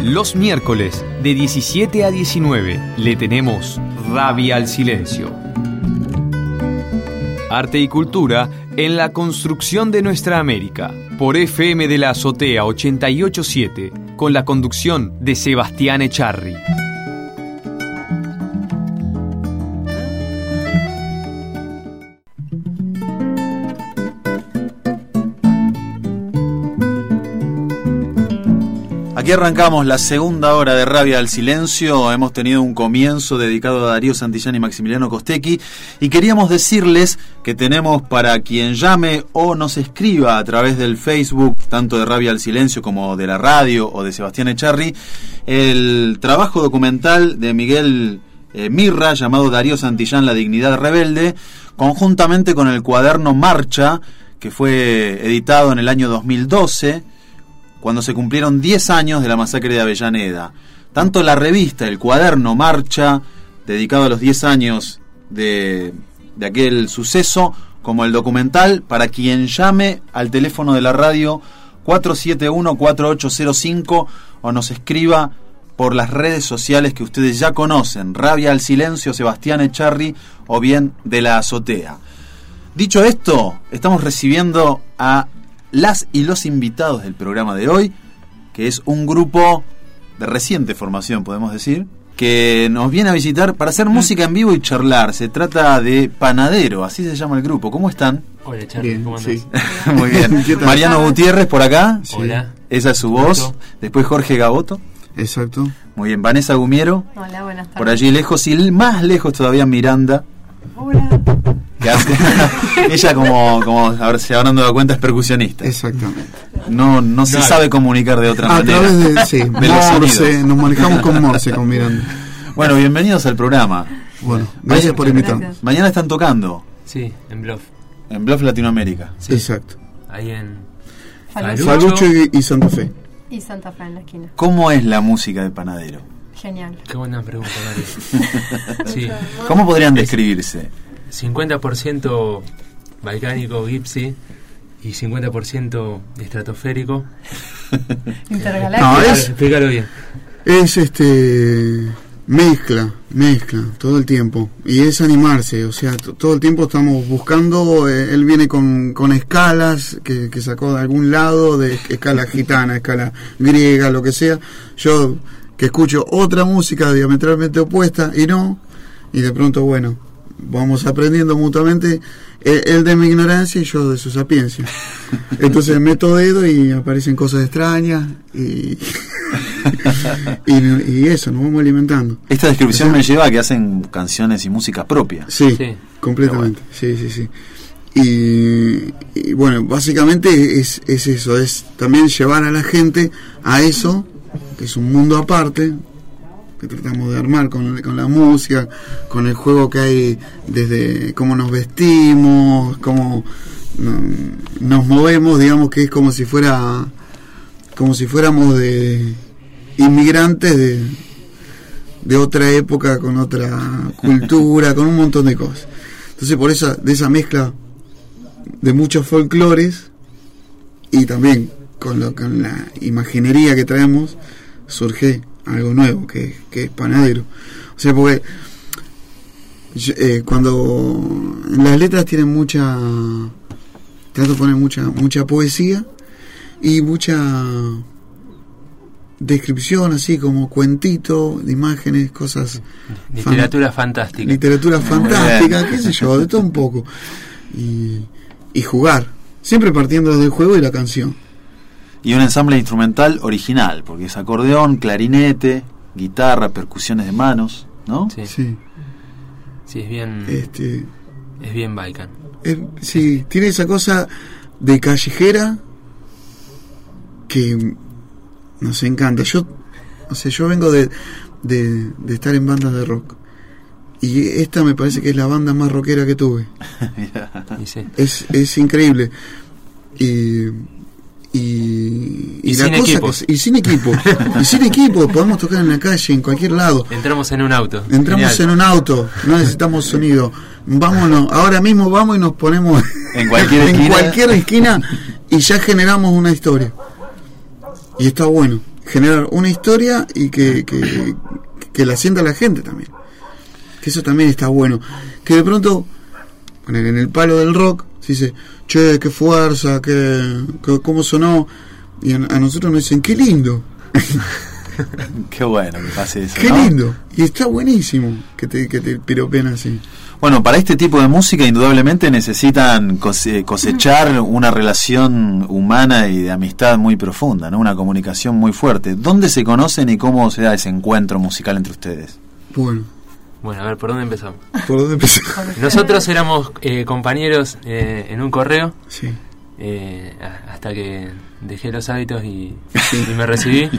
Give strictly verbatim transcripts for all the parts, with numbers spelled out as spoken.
Los miércoles de diecisiete a diecinueve le tenemos Rabia al Silencio. Arte y cultura en la construcción de nuestra América. Por F M de la Azotea ochenta y ocho punto siete, con la conducción de Sebastián Echarri. Aquí arrancamos la segunda hora de Rabia al Silencio. Hemos tenido un comienzo dedicado a Darío Santillán y Maximiliano Costecchi, y queríamos decirles que tenemos para quien llame o nos escriba a través del Facebook, tanto de Rabia al Silencio como de la radio o de Sebastián Echarri, el trabajo documental de Miguel eh, Mirra llamado Darío Santillán, La Dignidad Rebelde, conjuntamente con el cuaderno Marcha, que fue editado en el año dos mil doce, cuando se cumplieron diez años de la masacre de Avellaneda. Tanto la revista, el cuaderno Marcha, dedicado a los diez años de, de aquel suceso, como el documental, para quien llame al teléfono de la radio cuatro siete uno, cuatro ocho cero cinco o nos escriba por las redes sociales que ustedes ya conocen, Rabia al Silencio, Sebastián Echarri o bien de la Azotea. Dicho esto, estamos recibiendo a las y los invitados del programa de hoy, que es un grupo de reciente formación, podemos decir, que nos viene a visitar para hacer música en vivo y charlar. Se trata de Panadero, así se llama el grupo. ¿Cómo están? Hola, Charlie, ¿cómo andás? Sí. Muy bien. Mariano Gutiérrez por acá. Sí. Hola. Esa es su voz. Después Jorge Gaboto. Exacto. Muy bien. Vanessa Gumiero. Hola, buenas tardes. Por allí lejos y más lejos todavía Miranda. Hola. Ella, como, como ahora se habrán dado cuenta, es percusionista. Exactamente. No, no se no, sabe comunicar de otra a manera. A través de, sí, de los Morse, nos manejamos con Morse con Miranda. Bueno, bienvenidos al programa. Bueno, gracias por invitarnos. Mañana están tocando. Sí, en Bluff. En Bluff, Latinoamérica. Sí. Exacto. Ahí en Falucho. Falucho y, y Santa Fe. Y Santa Fe en la esquina. ¿Cómo es la música de Panadero? Genial. Qué buena pregunta, Mario. Sí. ¿Cómo podrían describirse? cincuenta por ciento balcánico, gypsy, y cincuenta por ciento estratosférico. Intergaláctico. No, es- Explícalo bien. Es este mezcla, mezcla todo el tiempo. Y es animarse, o sea, t- todo el tiempo estamos buscando. eh, él viene con, con escalas que, que sacó de algún lado, de escala gitana, escala griega, lo que sea. Yo que escucho otra música diametralmente opuesta y no, y de pronto, bueno, vamos aprendiendo mutuamente, él, él de mi ignorancia y yo de su sapiencia. Entonces meto dedo y aparecen cosas extrañas y, y, y eso, nos vamos alimentando. Esta descripción O sea, me lleva a que hacen canciones y música propia. Sí, Sí. completamente, sí, sí, sí. Y, y bueno, básicamente es, es eso, es también llevar a la gente a eso, que es un mundo aparte, que tratamos de armar con, con la música, con el juego que hay desde cómo nos vestimos, cómo no, nos movemos, digamos que es como si fuera como si fuéramos de inmigrantes de, de otra época, con otra cultura, con un montón de cosas. Entonces por eso, de esa mezcla de muchos folclores y también con, lo, con la imaginería que traemos, surge algo nuevo, que, que es Panadero. O sea, porque yo, eh, cuando las letras tienen mucha, trato de poner mucha mucha poesía y mucha descripción, así como cuentito de imágenes, cosas, Literatura fan- fantástica. literatura fantástica, qué sé yo, de todo un poco, y, y jugar, siempre partiendo del juego y la canción. Y un ensamble instrumental original, porque es acordeón, clarinete, guitarra, percusiones de manos, ¿no? Sí. Sí, Sí, es bien, este, es bien Balkan. es- sí, tiene esa cosa de callejera que nos encanta. Yo, o sea, yo vengo de, de, de estar en bandas de rock y esta me parece que es la banda más rockera que tuve. Y sí. Es, es increíble. Y y, Y la sin cosa equipos. que- y sin equipo y sin equipo podemos tocar en la calle, en cualquier lado. Entramos en un auto. Entramos Genial. en un auto, no necesitamos sonido. Vámonos, ahora mismo vamos y nos ponemos En cualquier en esquina. cualquier esquina y ya generamos una historia. Y está bueno, generar una historia y que, que, que la sienta la gente también. Que eso también está bueno. Que de pronto, en el palo del rock, se dice, che, qué fuerza, qué, qué cómo sonó. Y a, a nosotros nos dicen, qué lindo. Qué bueno que pase eso, Qué ¿no? lindo. Y está buenísimo que te, que te piropen así. Bueno, para este tipo de música indudablemente necesitan cose- cosechar una relación humana y de amistad muy profunda, ¿no? Una comunicación muy fuerte. ¿Dónde se conocen y cómo se da ese encuentro musical entre ustedes? Bueno, Bueno, a ver, ¿por dónde empezamos? ¿por dónde empezamos? Nosotros éramos eh, compañeros eh, en un correo, Sí. eh, a- hasta que dejé los hábitos y, y me recibí.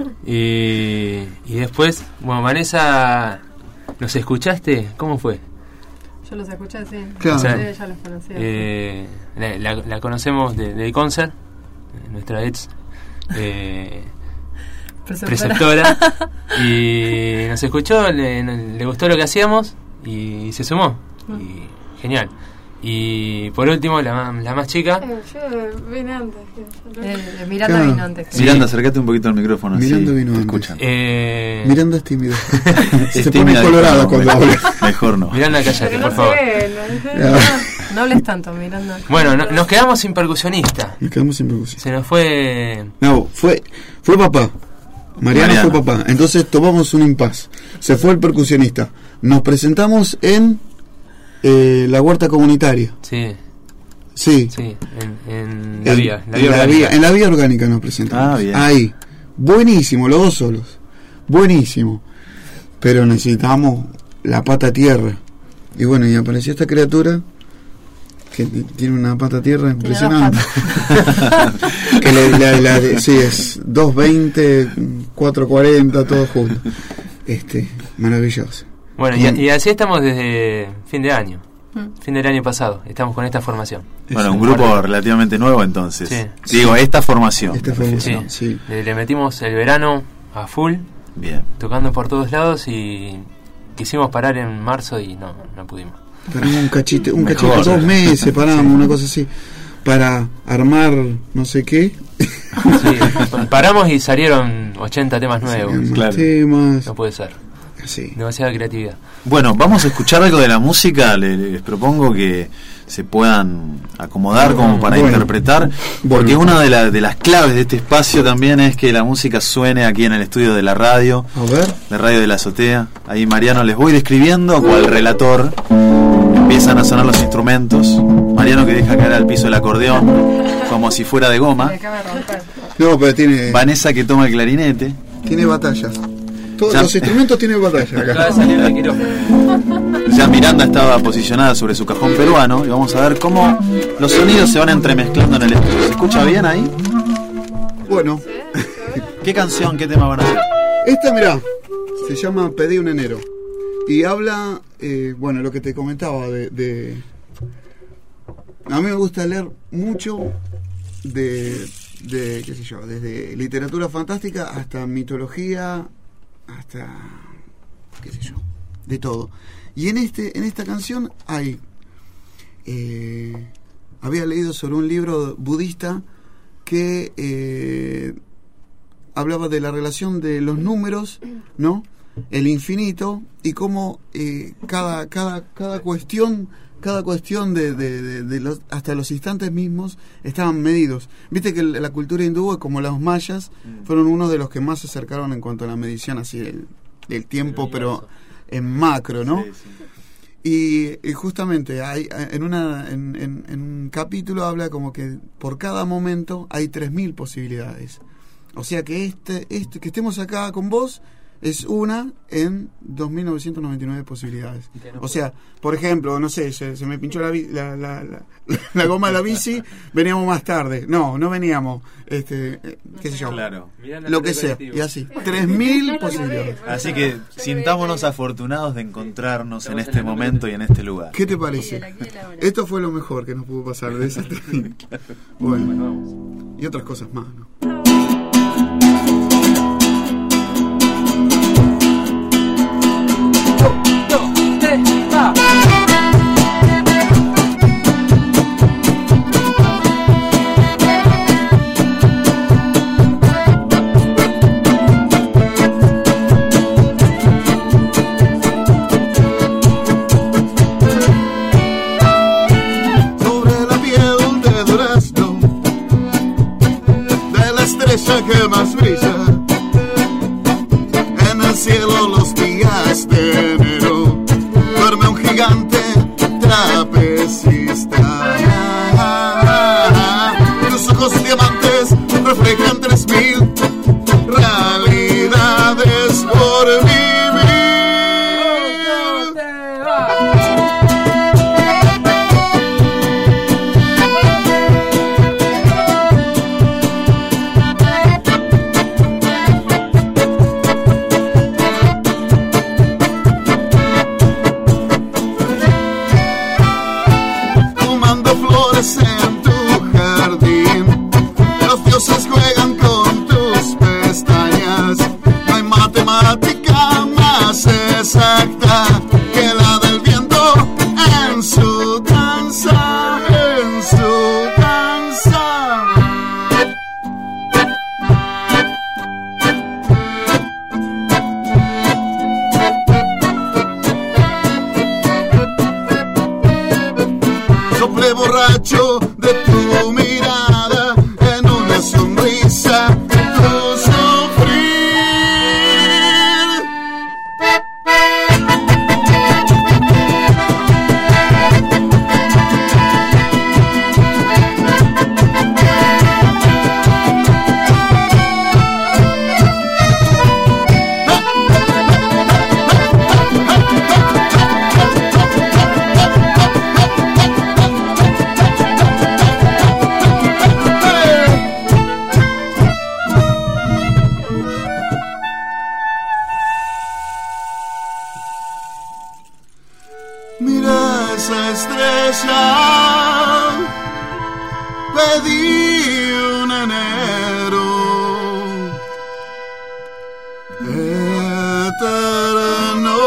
Y, y después, bueno, Vanessa, ¿nos escuchaste? ¿Cómo fue? Yo los escuché así. Claro. O sea, Sí, ya los conocía. Eh, la, la- la conocemos de, de concert, nuestra ex eh, Preceptora. preceptora, y nos escuchó, le, le gustó lo que hacíamos y se sumó. Y genial. Y por último, la, ma- la más chica, Eh, yo vine antes. que- Eh, Miranda Claro. vino antes. que- Sí. Miranda, acércate un poquito al micrófono. Miranda así vino te antes. escuchan. eh, Miranda es tímida. Es Se tímida pone y colorada no, cuando mejor- habla. Mejor no. Miranda, cállate, Pero por no favor. sé, no, Ah, No hables tanto, Miranda. Bueno, no- nos quedamos sin percusionista. Nos quedamos sin percusión. Se nos fue. No, fue, fue papá. Mariano, Mariano. fue papá. Entonces tomamos un impas. Se fue el percusionista. Nos presentamos en eh, la huerta comunitaria. Sí, Sí. sí, en, en la En- vía. La en, vía la orgánica. vía, en la vía orgánica nos presentamos. Ah, bien. Ahí. Buenísimo, los dos solos. Buenísimo. Pero necesitábamos la pata a tierra. Y bueno, y apareció esta criatura que t- tiene una pata a tierra Tiene dos impresionante. que le- la- la de- sí, es dos veinte, cuatro cuarenta, todo junto. Este, maravilloso. Bueno, y, y así estamos desde fin de año. Mm. Fin del año pasado. Estamos con esta formación. Bueno, un Sí. grupo Bueno. relativamente nuevo entonces. Sí. Digo, esta formación. Esta me refiero. formación. Sí. Sí. Le, le metimos el verano a full, Bien. tocando por todos lados y quisimos parar en marzo y no, no pudimos. Paramos un cachito, un Mejor. cachito, dos meses paramos, una cosa así, para armar no sé qué. Sí, paramos y salieron ochenta temas nuevos. Más claro. temas, No puede ser. así. Demasiada creatividad. Bueno, vamos a escuchar algo de la música. Le- Les, propongo que se puedan acomodar como para Bueno. interpretar, porque Bueno. una de, la- de las claves de este espacio también es que la música suene aquí en el estudio de la radio, A ver, de Radio de la Azotea. Ahí Mariano les voy describiendo cual relator. Empiezan a sonar los instrumentos. Mariano que deja caer al piso el acordeón como si fuera de goma. Me acaba de romper. no, pero tiene, Vanessa que toma el clarinete. tiene batallas. Todos Ya. los instrumentos tienen batalla Acaba de acá. salir de quirófano. Ya Miranda estaba posicionada sobre su cajón peruano y vamos a ver cómo los sonidos se van entremezclando en el estudio. ¿Se escucha bien ahí? Bueno, ¿Qué canción, qué tema van a hacer? esta mirá, se llama Pedí un enero. Y habla, eh, bueno, lo que te comentaba de, de... A mí me gusta leer mucho de, de, qué sé yo, desde literatura fantástica hasta mitología, hasta, qué sé yo, de todo. Y en este en esta canción hay... eh, había leído sobre un libro budista que eh, hablaba de la relación de los números, ¿no? El infinito y cómo eh, cada cada cada cuestión cada cuestión de, de, de, de los, hasta los instantes mismos estaban medidos. Viste que la cultura hindú, como los mayas, fueron uno de los que más se acercaron en cuanto a la medición así del, del tiempo, pero en macro, ¿no? Sí, sí. Y, y justamente hay en una en, en, en un capítulo habla como que por cada momento hay tres mil posibilidades. O sea que este este que estemos acá con vos es una en dos mil novecientos noventa y nueve posibilidades. O sea, por ejemplo, no sé, se, se me pinchó la, bi- la, la, la, la goma de la bici, veníamos más tarde. No, no veníamos, este, eh, qué sé yo, Claro. lo que sea. Y así, tres mil posibilidades. Así que sintámonos afortunados de encontrarnos en este momento y en este lugar. ¿Qué te parece? Esto fue lo mejor que nos pudo pasar de ese Bueno, y otras cosas más, ¿no? estrella que más brilla en el cielo los días de enero. Duerme un gigante trapecista. Tus ojos diamantes reflejan tres mil realidades por vivir. En tu jardín, los dioses juegan con tus pestañas. No hay matemática más exacta que la del viento en su danza, en su danza. Sople borracho de tu mirada en una sonrisa, tu sufrir. Mira esa estrella, pedí un enero eterno.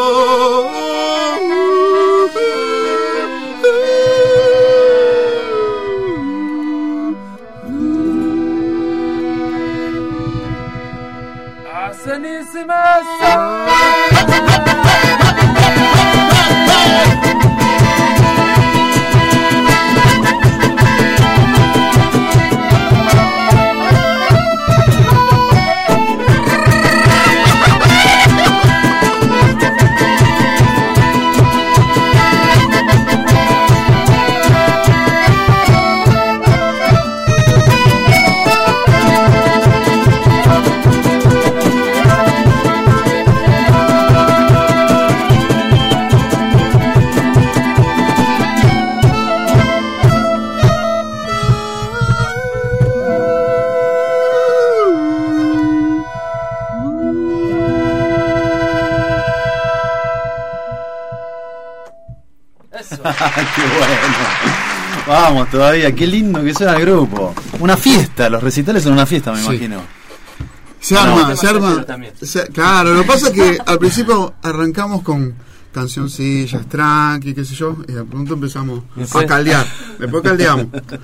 Qué bueno. Vamos todavía, qué lindo que sea el grupo. Una fiesta, los recitales son una fiesta, me Sí. imagino. Se arma, No, se arma. también. se- claro, lo que pasa es que al principio arrancamos con cancioncillas, tranqui, qué sé yo, y de pronto empezamos Después- a caldear. Después caldeamos.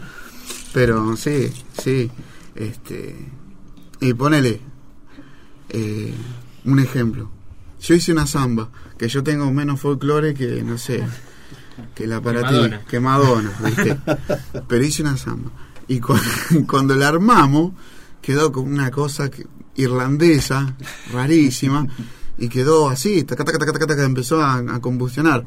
Pero sí, sí. Este, y ponele eh, un ejemplo. Yo hice una samba, que yo tengo menos folclore que, no sé, que la para ti, Madonna. que Madonna, ¿viste? Pero hice una samba. Y cu- cuando la armamos, quedó como una cosa que- irlandesa, rarísima, y quedó así, taca, taca, taca, taca, taca, empezó a, a combustionar.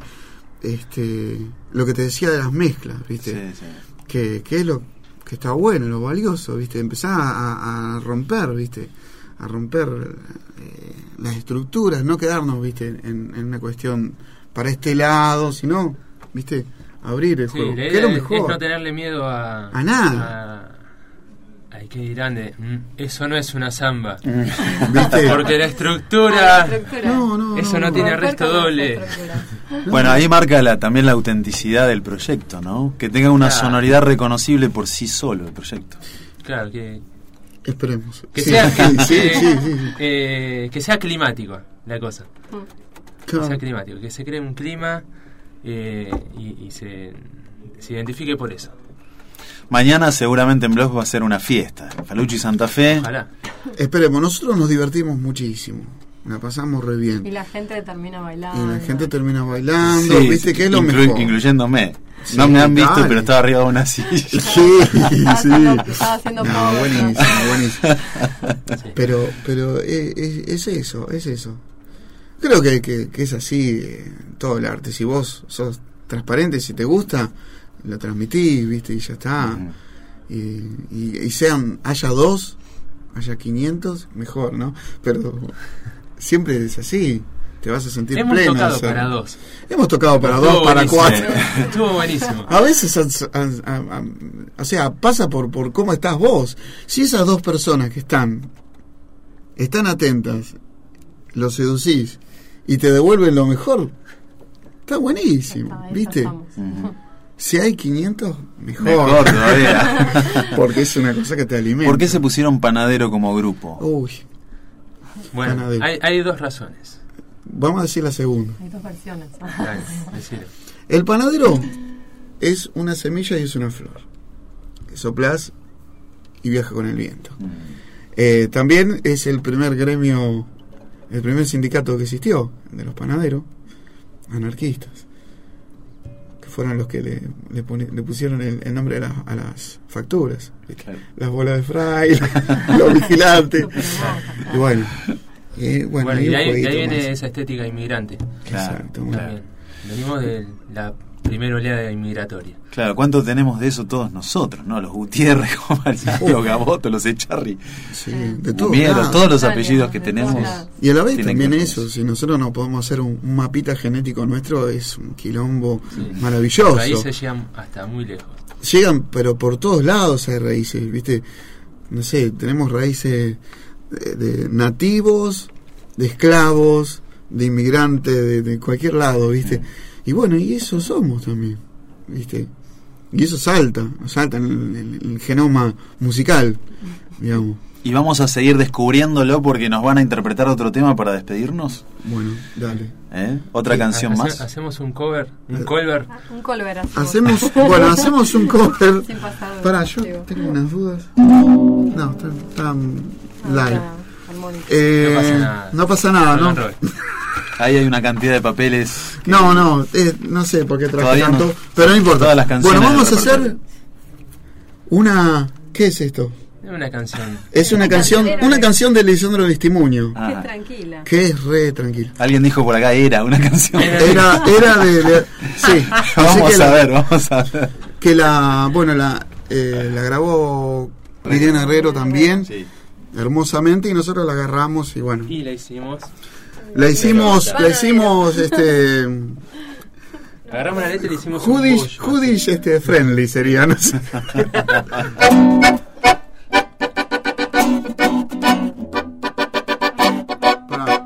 Este, lo que te decía de las mezclas, ¿viste? Sí, sí. Que, que es lo que está bueno, lo valioso, ¿viste? Empezar a, a romper, ¿viste? A romper eh, las estructuras, no quedarnos, ¿viste? En, en una cuestión para este lado, sino, ¿viste? Abrir el Sí, juego. la Que es idea lo es, mejor. es no tenerle miedo a... A nada. a- Ay, qué dirán de... "Mm, eso no es una samba. ¿Viste? Porque la estructura... No, no, Eso no no. tiene resto doble. Bueno, ahí marca la, también la autenticidad del proyecto, ¿no? Que tenga una Claro. sonoridad reconocible por sí solo el proyecto. Claro, que, Esperemos. que Sí, sea, sí, que, sí, sí, sí, sí. eh, que sea climático la cosa. Que Claro. sea climático, que se cree un clima eh, y, y se, se identifique por eso. Mañana seguramente en Blog va a ser una fiesta. Faluchi Santa Fe. Ojalá. Esperemos, nosotros nos divertimos muchísimo, la pasamos re bien. Y la gente termina bailando. Y la gente termina bailando, Sí, viste sí, que es lo inclu- mejor. Incluyéndome. Sí, no me han visto, dale. pero estaba arriba de una silla. Sí, Estaba sí. haciendo- estaba haciendo No, power, buenísimo, ¿no? buenísimo. Sí. Pero, pero es, es- es eso, es eso. Creo que, que, que es así eh, todo el arte. Si vos sos transparente, si te gusta, lo transmitís, viste, y ya está. Ujú. Y, y, y sean, haya dos, haya quinientos, mejor, ¿no? Pero siempre es así. Te vas a sentir Hemos pleno. tocado de hacerlo. para dos. Hemos tocado para Estuvo dos, para buenísimo. cuatro. Estuvo buenísimo. A veces, a- a- a- a- o sea, pasa por, por cómo estás vos. Si esas dos personas que están, están atentas, los seducís y te devuelven lo mejor, está buenísimo, Ahí ¿viste? estamos. Ujú. Si hay quinientos, mejor. Mejor todavía. Porque es una cosa que te alimenta. ¿Por qué se pusieron Panadero como grupo? Uy, Bueno, Panadero. hay, hay dos razones. vamos a decir la segunda. Hay dos versiones. Dale, decilo. El panadero es una semilla y es una flor. Soplás y viaja con el viento. Mm. Eh, también es el primer gremio, el primer sindicato que existió, de los panaderos, anarquistas, que fueron los que le, le, pone- le pusieron el, el nombre a, la- a las facturas. ¿viste? Claro. Las bolas de fray, los vigilantes. Y bueno, eh, bueno, Bueno, hay y un de ahí, de jueguito ahí viene más. esa estética inmigrante. Claro, Exacto, bueno. También. Venimos de la primera oleada inmigratoria. Claro, ¿cuánto tenemos de eso todos nosotros, no? Los Gutiérrez, como Mariano, los Gaboto, los Echarri, Sí, de todos Gumiero, lados. todos los Italia, apellidos que de tenemos. todos lados. Y a la vez tienen también que ver eso, con si nosotros no podemos hacer un, un mapita genético nuestro, es un quilombo Sí. maravilloso. Las raíces llegan hasta muy lejos. Llegan, pero por todos lados hay raíces, ¿viste? No sé, tenemos raíces de, de nativos, de esclavos, de inmigrantes, de, de cualquier lado, ¿viste? Y bueno, y eso somos también, ¿viste? Y eso salta, salta en el, en el genoma musical, digamos. Y vamos a seguir descubriéndolo porque nos van a interpretar otro tema para despedirnos. Bueno, dale. ¿Eh? Otra Sí, canción hace- más. Hacemos un cover, un cover. Un colver así. Hacemos, bueno, hacemos un cover. Sin pasar. Pará, yo digo. tengo unas dudas. No, están, están live. Ah, armónica. Eh, No pasa nada. no pasa nada, Roll ¿no? and roll. Ahí hay una cantidad de papeles. que- No, no, eh, no sé por qué traje Todavía tanto, no- pero no importa. todas las canciones Bueno, vamos a del hacer repertorio. una... ¿Qué es esto? Es una canción. Es una Una canción, cancionera, una ¿eh? canción de Lisandro Listimuño, Ah. Qué tranquila. que es re tranquila. Alguien dijo por acá, era una canción. Era- Era, era de, de- sí, así Vamos que a la, ver, vamos a ver. que la, bueno, la, eh, la grabó Liliana Herrero también, Sí. hermosamente, y nosotros la agarramos y bueno, Y la hicimos. la hicimos, la hicimos, este, Agarramos la letra y le hicimos un Judish, bollo. Judish, este, friendly sería, no sé. Pará.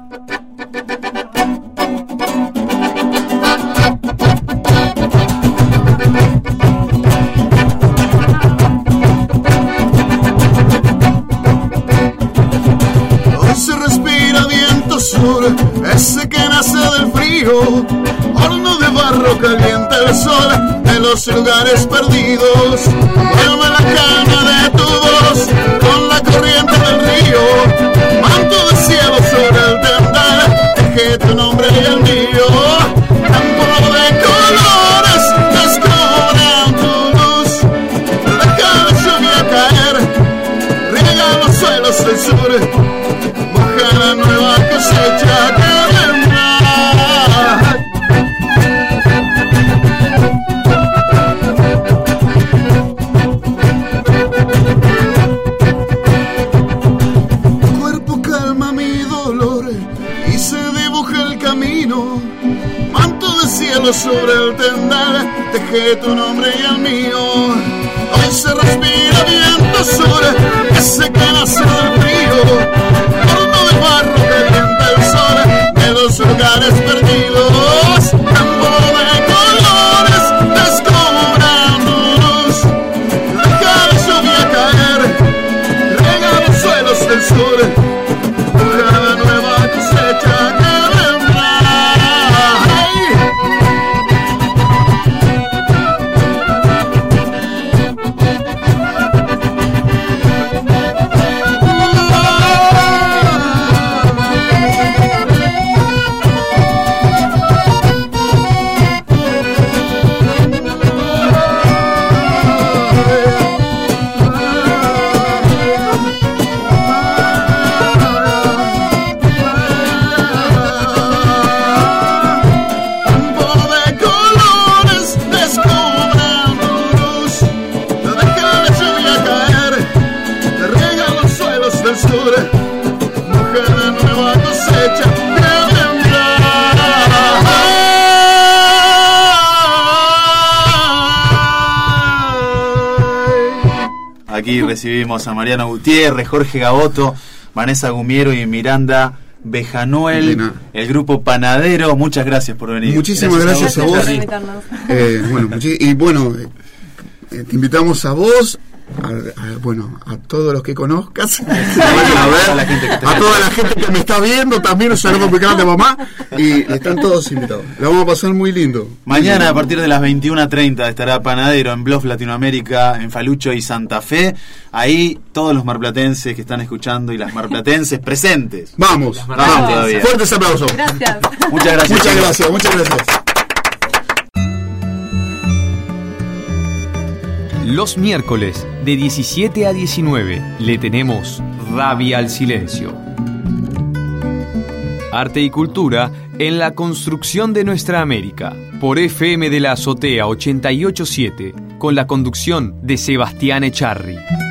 Hoy se respira viento sur, ese que nace del frío, horno de barro caliente el sol de los lugares perdidos. Vuelve la calma de tu voz con la corriente del río, manto de cielo sobre el tendal, dejé tu nombre y el mío. Campo de colores descubran tu luz, deja la lluvia caer, riega los suelos del sur. Baja la nueva cosecha que vendrá. Tu cuerpo calma mi dolor y se dibuja el camino. Manto de cielo sobre el tendal, dejé tu nombre y el mío. Hoy se respira viento sur, ese que nace del frío, horno de barro calienta el sol de los lugares perdidos. Campo de colores descubran luz, deja la lluvia caer, rega los suelos del sur, busca la nueva cosecha que vendrá. Ay. dulzura, mujer de nueva cosecha que vendrá. Aquí recibimos a Mariano Gutiérrez, Jorge Gaboto, Vanessa Gumiero y Miranda Bejanuel, el grupo Panadero. Muchas gracias por venir. Muchísimas gracias, Gracias a por vos. invitarnos. Eh, bueno, muchi- y bueno, eh, te invitamos a vos, a, a- bueno, a todos los que conozcas, que vayan a ver, a la gente que te a toda la gente que me está viendo, también un saludo muy grande, mamá, y están todos invitados. La vamos a pasar muy lindo. Mañana a partir de las veintiuna treinta estará Panadero en Bluff Latinoamérica, en Falucho y Santa Fe. Ahí todos los marplatenses que están escuchando y las marplatenses presentes. Vamos, Vamos vamos. todavía. Fuertes aplausos. Gracias. Muchas gracias. Muchas chicos. gracias, muchas gracias. Los miércoles de diecisiete a diecinueve le tenemos Rabia al Silencio. Arte y cultura en la construcción de nuestra América. Por F M de la Azotea ochenta y ocho punto siete con la conducción de Sebastián Echarri.